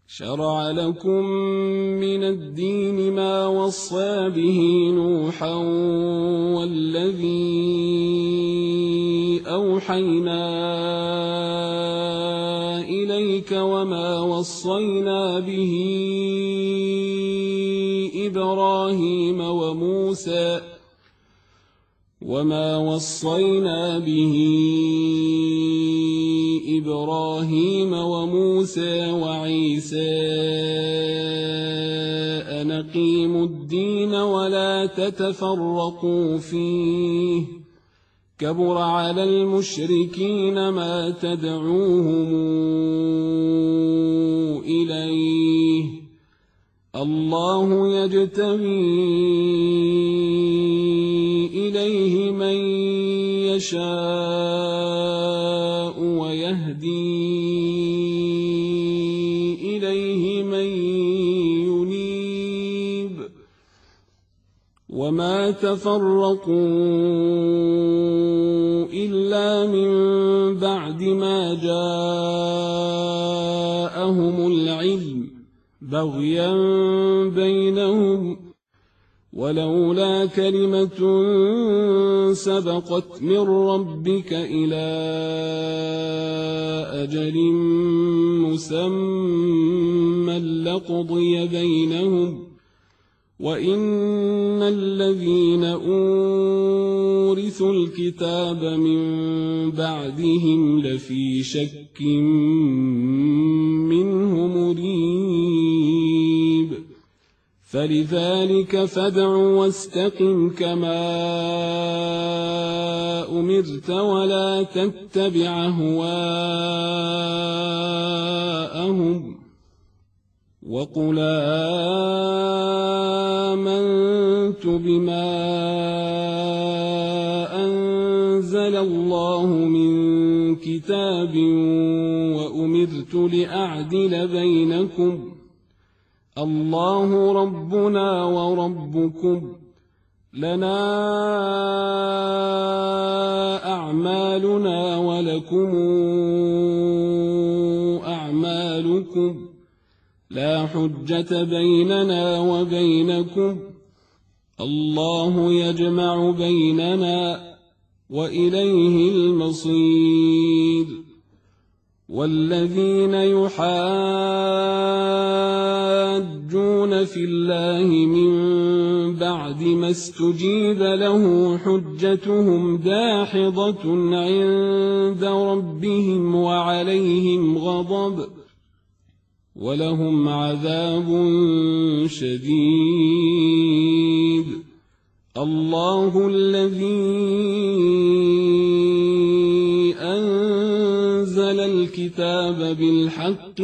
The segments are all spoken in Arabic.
شرع لكم من الدين ما وصى به نوحا والذي أوحينا إليك وما وصينا به إبراهيم وموسى وعيسى أن أقيموا الدين ولا تتفرقوا فيه كبر على المشركين ما تدعوهم إليه الله يجتبي إليه من يشاء ويهدي إليه من ينيب وما تفرقوا إلا من بعد ما جاءهم العلم بغيا بينهم ولولا كلمة سبقت من ربك إلى أجل مسمى لقضي بينهم وإن الذين أورثوا الكتاب من بعدهم لفي شك منه مريب فلذلك فادع واستقم كما أمرت ولا تتبع أهواءهم وقل آمنت بما أنزل الله من كتاب وأمرت لأعدل بينكم الله ربنا وربكم لنا أعمالنا ولكم أعمالكم لا حجة بيننا وبينكم الله يجمع بيننا وإليه المصير والذين يحاجون في الله من بعد ما استجيب له حجتهم داحضة عند ربهم وعليهم غضب ولهم عذاب شديد الله الذي أنزل الكتاب بالحق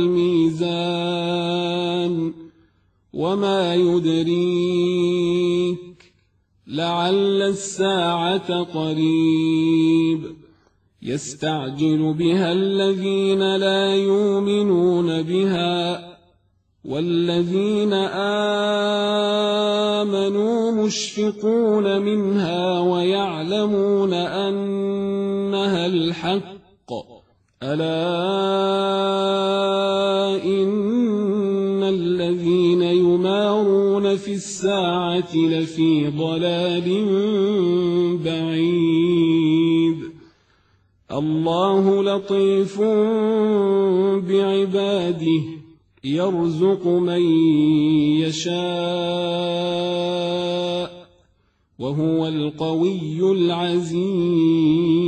والميزان وما يدريك لعل الساعة قريب يستعجل بها الذين لا يؤمنون بها والذين آمنوا مشفقون منها ويعلمون أنها الحق ألا إن الذين يمارون في الساعة لفي ضلال بعيد الله لطيف بعباده يرزق من يشاء وهو القوي العزيز